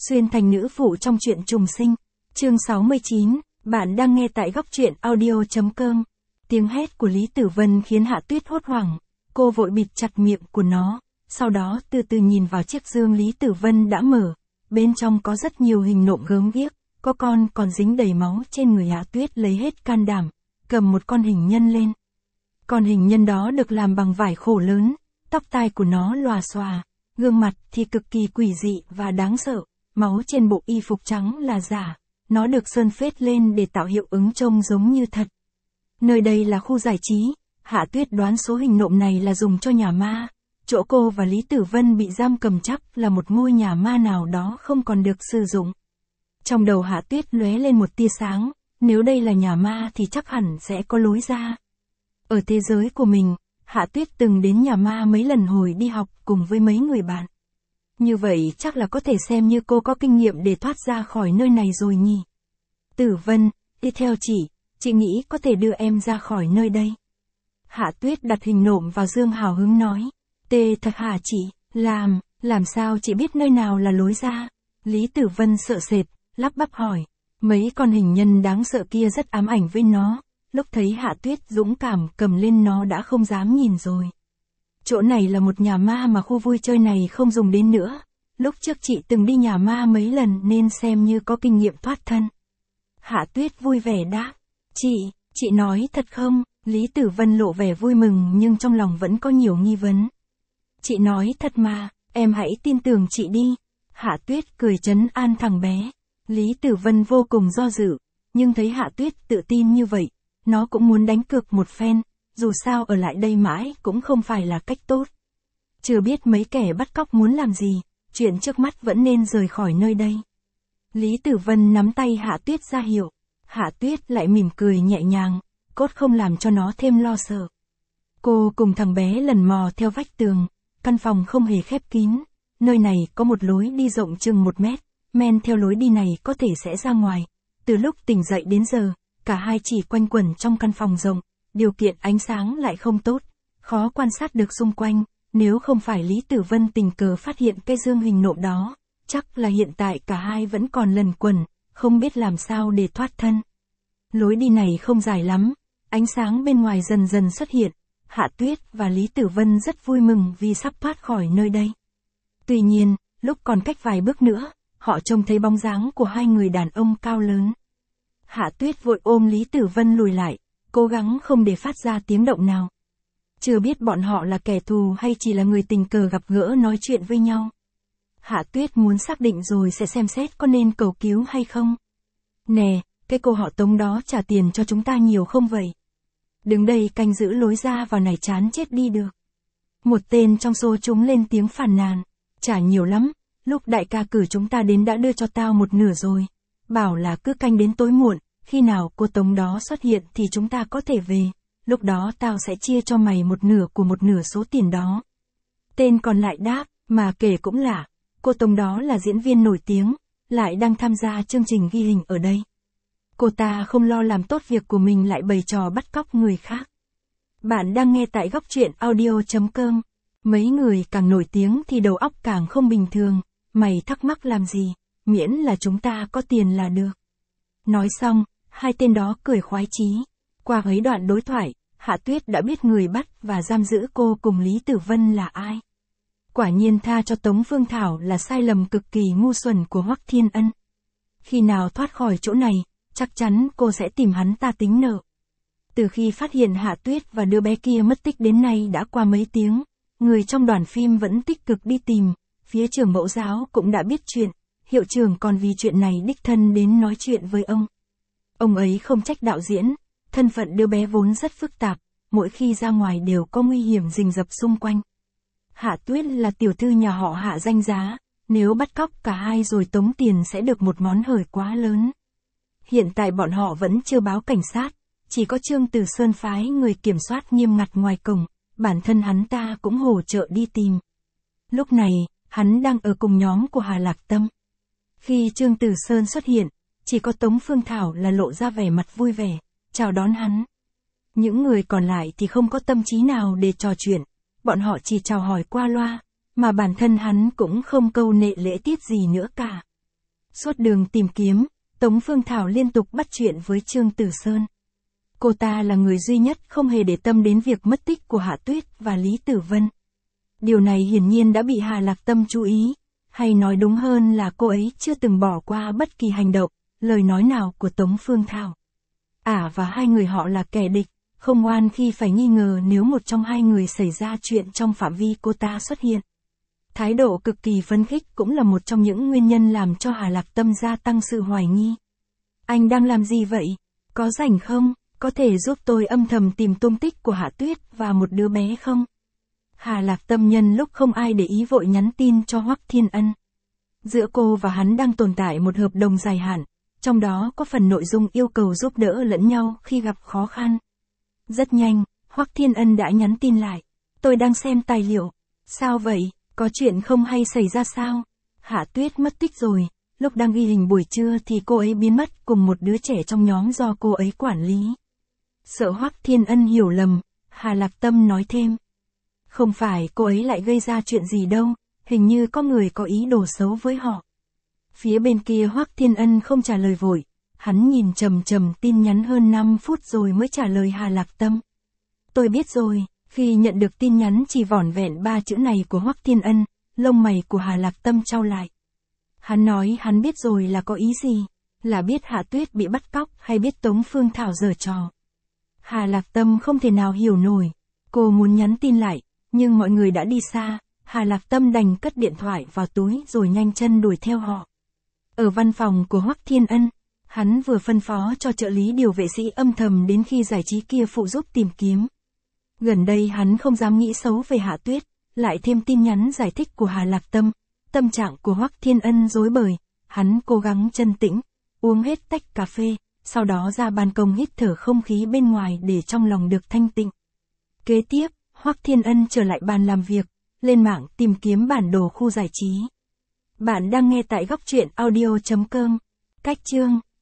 Xuyên thành nữ phụ trong truyện trùng sinh. Chương 69, bạn đang nghe tại góc truyện audio.com. Tiếng hét của Lý Tử Vân khiến Hạ Tuyết hốt hoảng, cô vội bịt chặt miệng của nó, sau đó từ từ nhìn vào chiếc dương Lý Tử Vân đã mở, bên trong có rất nhiều hình nộm gớm ghiếc, có con còn dính đầy máu trên người. Hạ Tuyết lấy hết can đảm, cầm một con hình nhân lên. Con hình nhân đó được làm bằng vải khổ lớn, tóc tai của nó lòa xòa, gương mặt thì cực kỳ quỷ dị và đáng sợ, máu trên bộ y phục trắng là giả, nó được sơn phết lên để tạo hiệu ứng trông giống như thật. Nơi đây là khu giải trí, Hạ Tuyết đoán số hình nộm này là dùng cho nhà ma, chỗ cô và Lý Tử Vân bị giam cầm chắc là một ngôi nhà ma nào đó không còn được sử dụng. Trong đầu Hạ Tuyết lóe lên một tia sáng, nếu đây là nhà ma thì chắc hẳn sẽ có lối ra. Ở thế giới của mình, Hạ Tuyết từng đến nhà ma mấy lần hồi đi học cùng với mấy người bạn. Như vậy chắc là có thể xem như cô có kinh nghiệm để thoát ra khỏi nơi này rồi nhỉ. Tử Vân, đi theo chị nghĩ có thể đưa em ra khỏi nơi đây. Hạ Tuyết đặt hình nộm vào dương hào hứng nói. Tê thật hả chị, làm sao chị biết nơi nào là lối ra? Lý Tử Vân sợ sệt, lắp bắp hỏi. Mấy con hình nhân đáng sợ kia rất ám ảnh với nó, lúc thấy Hạ Tuyết dũng cảm cầm lên nó đã không dám nhìn rồi. Chỗ này là một nhà ma mà khu vui chơi này không dùng đến nữa. Lúc trước chị từng đi nhà ma mấy lần nên xem như có kinh nghiệm thoát thân. Hạ Tuyết vui vẻ đáp. Chị nói thật không? Lý Tử Vân lộ vẻ vui mừng nhưng trong lòng vẫn có nhiều nghi vấn. Chị nói thật mà, em hãy tin tưởng chị đi. Hạ Tuyết cười trấn an thằng bé. Lý Tử Vân vô cùng do dự, nhưng thấy Hạ Tuyết tự tin như vậy, nó cũng muốn đánh cược một phen, dù sao ở lại đây mãi cũng không phải là cách tốt. Chưa biết mấy kẻ bắt cóc muốn làm gì, chuyện trước mắt vẫn nên rời khỏi nơi đây. Lý Tử Vân nắm tay Hạ Tuyết ra hiệu, Hạ Tuyết lại mỉm cười nhẹ nhàng, cốt không làm cho nó thêm lo sợ. Cô cùng thằng bé lần mò theo vách tường, căn phòng không hề khép kín, nơi này có một lối đi rộng chừng 1 mét, men theo lối đi này có thể sẽ ra ngoài. Từ lúc tỉnh dậy đến giờ, cả hai chỉ quanh quẩn trong căn phòng rộng, điều kiện ánh sáng lại không tốt, khó quan sát được xung quanh, nếu không phải Lý Tử Vân tình cờ phát hiện cái dương hình nộm đó, chắc là hiện tại cả hai vẫn còn lẩn quẩn, không biết làm sao để thoát thân. Lối đi này không dài lắm, ánh sáng bên ngoài dần dần xuất hiện, Hạ Tuyết và Lý Tử Vân rất vui mừng vì sắp thoát khỏi nơi đây. Tuy nhiên, lúc còn cách vài bước nữa, họ trông thấy bóng dáng của hai người đàn ông cao lớn. Hạ Tuyết vội ôm Lý Tử Vân lùi lại, cố gắng không để phát ra tiếng động nào. Chưa biết bọn họ là kẻ thù hay chỉ là người tình cờ gặp gỡ nói chuyện với nhau. Hạ Tuyết muốn xác định rồi sẽ xem xét có nên cầu cứu hay không. Nè, cái cô họ Tống đó trả tiền cho chúng ta nhiều không vậy? Đứng đây canh giữ lối ra vào này chán chết đi được. Một tên trong số chúng lên tiếng phàn nàn. Trả nhiều lắm, lúc đại ca cử chúng ta đến đã đưa cho tao 1/2 rồi. Bảo là cứ canh đến tối muộn, khi nào cô Tống đó xuất hiện thì chúng ta có thể về. Lúc đó tao sẽ chia cho mày 1/2 của 1/2 số tiền đó. Tên còn lại đáp, mà kể cũng lạ, cô Tống đó là diễn viên nổi tiếng, lại đang tham gia chương trình ghi hình ở đây. Cô ta không lo làm tốt việc của mình lại bày trò bắt cóc người khác. Bạn đang nghe tại góc truyện audio.com. Mấy người càng nổi tiếng thì đầu óc càng không bình thường, mày thắc mắc làm gì, miễn là chúng ta có tiền là được. Nói xong, hai tên đó cười khoái chí. Qua mấy đoạn đối thoại, Hạ Tuyết đã biết người bắt và giam giữ cô cùng Lý Tử Vân là ai. Quả nhiên tha cho Tống Phương Thảo là sai lầm cực kỳ ngu xuẩn của Hoắc Thiên Ân. Khi nào thoát khỏi chỗ này, chắc chắn cô sẽ tìm hắn ta tính nợ. Từ khi phát hiện Hạ Tuyết và đứa bé kia mất tích đến nay đã qua mấy tiếng, người trong đoàn phim vẫn tích cực đi tìm, phía trường mẫu giáo cũng đã biết chuyện, hiệu trưởng còn vì chuyện này đích thân đến nói chuyện với ông. Ông ấy không trách đạo diễn, thân phận đứa bé vốn rất phức tạp, mỗi khi ra ngoài đều có nguy hiểm rình rập xung quanh. Hạ Tuyết là tiểu thư nhà họ Hạ danh giá, nếu bắt cóc cả hai rồi tống tiền sẽ được một món hời quá lớn. Hiện tại bọn họ vẫn chưa báo cảnh sát, chỉ có Trương Từ Sơn phái người kiểm soát nghiêm ngặt ngoài cổng, bản thân hắn ta cũng hỗ trợ đi tìm. Lúc này, hắn đang ở cùng nhóm của Hà Lạc Tâm. Khi Trương Từ Sơn xuất hiện, chỉ có Tống Phương Thảo là lộ ra vẻ mặt vui vẻ, chào đón hắn. Những người còn lại thì không có tâm trí nào để trò chuyện, bọn họ chỉ chào hỏi qua loa, mà bản thân hắn cũng không câu nệ lễ tiết gì nữa cả. Suốt đường tìm kiếm, Tống Phương Thảo liên tục bắt chuyện với Trương Tử Sơn. Cô ta là người duy nhất không hề để tâm đến việc mất tích của Hạ Tuyết và Lý Tử Vân. Điều này hiển nhiên đã bị Hà Lạc Tâm chú ý, hay nói đúng hơn là cô ấy chưa từng bỏ qua bất kỳ hành động, lời nói nào của Tống Phương Thảo. Và hai người họ là kẻ địch, không oan khi phải nghi ngờ nếu một trong hai người xảy ra chuyện trong phạm vi cô ta xuất hiện. Thái độ cực kỳ phấn khích cũng là một trong những nguyên nhân làm cho Hà Lạc Tâm gia tăng sự hoài nghi. Anh đang làm gì vậy? Có rảnh không? Có thể giúp tôi âm thầm tìm tung tích của Hạ Tuyết và một đứa bé không? Hà Lạc Tâm nhân lúc không ai để ý vội nhắn tin cho Hoắc Thiên Ân. Giữa cô và hắn đang tồn tại một hợp đồng dài hạn, trong đó có phần nội dung yêu cầu giúp đỡ lẫn nhau khi gặp khó khăn. Rất nhanh, Hoắc Thiên Ân đã nhắn tin lại. Tôi đang xem tài liệu. Sao vậy? Có chuyện không hay xảy ra sao? Hạ Tuyết mất tích rồi, lúc đang ghi hình buổi trưa thì cô ấy biến mất cùng một đứa trẻ trong nhóm do cô ấy quản lý. Sợ Hoắc Thiên Ân hiểu lầm, Hà Lạc Tâm nói thêm. Không phải cô ấy lại gây ra chuyện gì đâu, hình như có người có ý đồ xấu với họ. Phía bên kia Hoắc Thiên Ân không trả lời vội, hắn nhìn trầm trầm tin nhắn hơn 5 phút rồi mới trả lời Hà Lạc Tâm. Tôi biết rồi. Khi nhận được tin nhắn chỉ vỏn vẹn 3 chữ này của Hoắc Thiên Ân, lông mày của Hà Lạc Tâm chau lại. Hắn nói hắn biết rồi là có ý gì? Là biết Hạ Tuyết bị bắt cóc hay biết Tống Phương Thảo giở trò? Hà Lạc Tâm không thể nào hiểu nổi. Cô muốn nhắn tin lại, nhưng mọi người đã đi xa, Hà Lạc Tâm đành cất điện thoại vào túi rồi nhanh chân đuổi theo họ. Ở văn phòng của Hoắc Thiên Ân, hắn vừa phân phó cho trợ lý điều vệ sĩ âm thầm đến khi giải trí kia phụ giúp tìm kiếm. Gần đây hắn không dám nghĩ xấu về Hạ Tuyết, lại thêm tin nhắn giải thích của Hà Lạc Tâm, tâm trạng của Hoắc Thiên Ân rối bời, hắn cố gắng trấn tĩnh, uống hết tách cà phê, sau đó ra ban công hít thở không khí bên ngoài để trong lòng được thanh tịnh. Kế tiếp, Hoắc Thiên Ân trở lại bàn làm việc, lên mạng tìm kiếm bản đồ khu giải trí. Bạn đang nghe tại góc truyện audio.com. Cách chương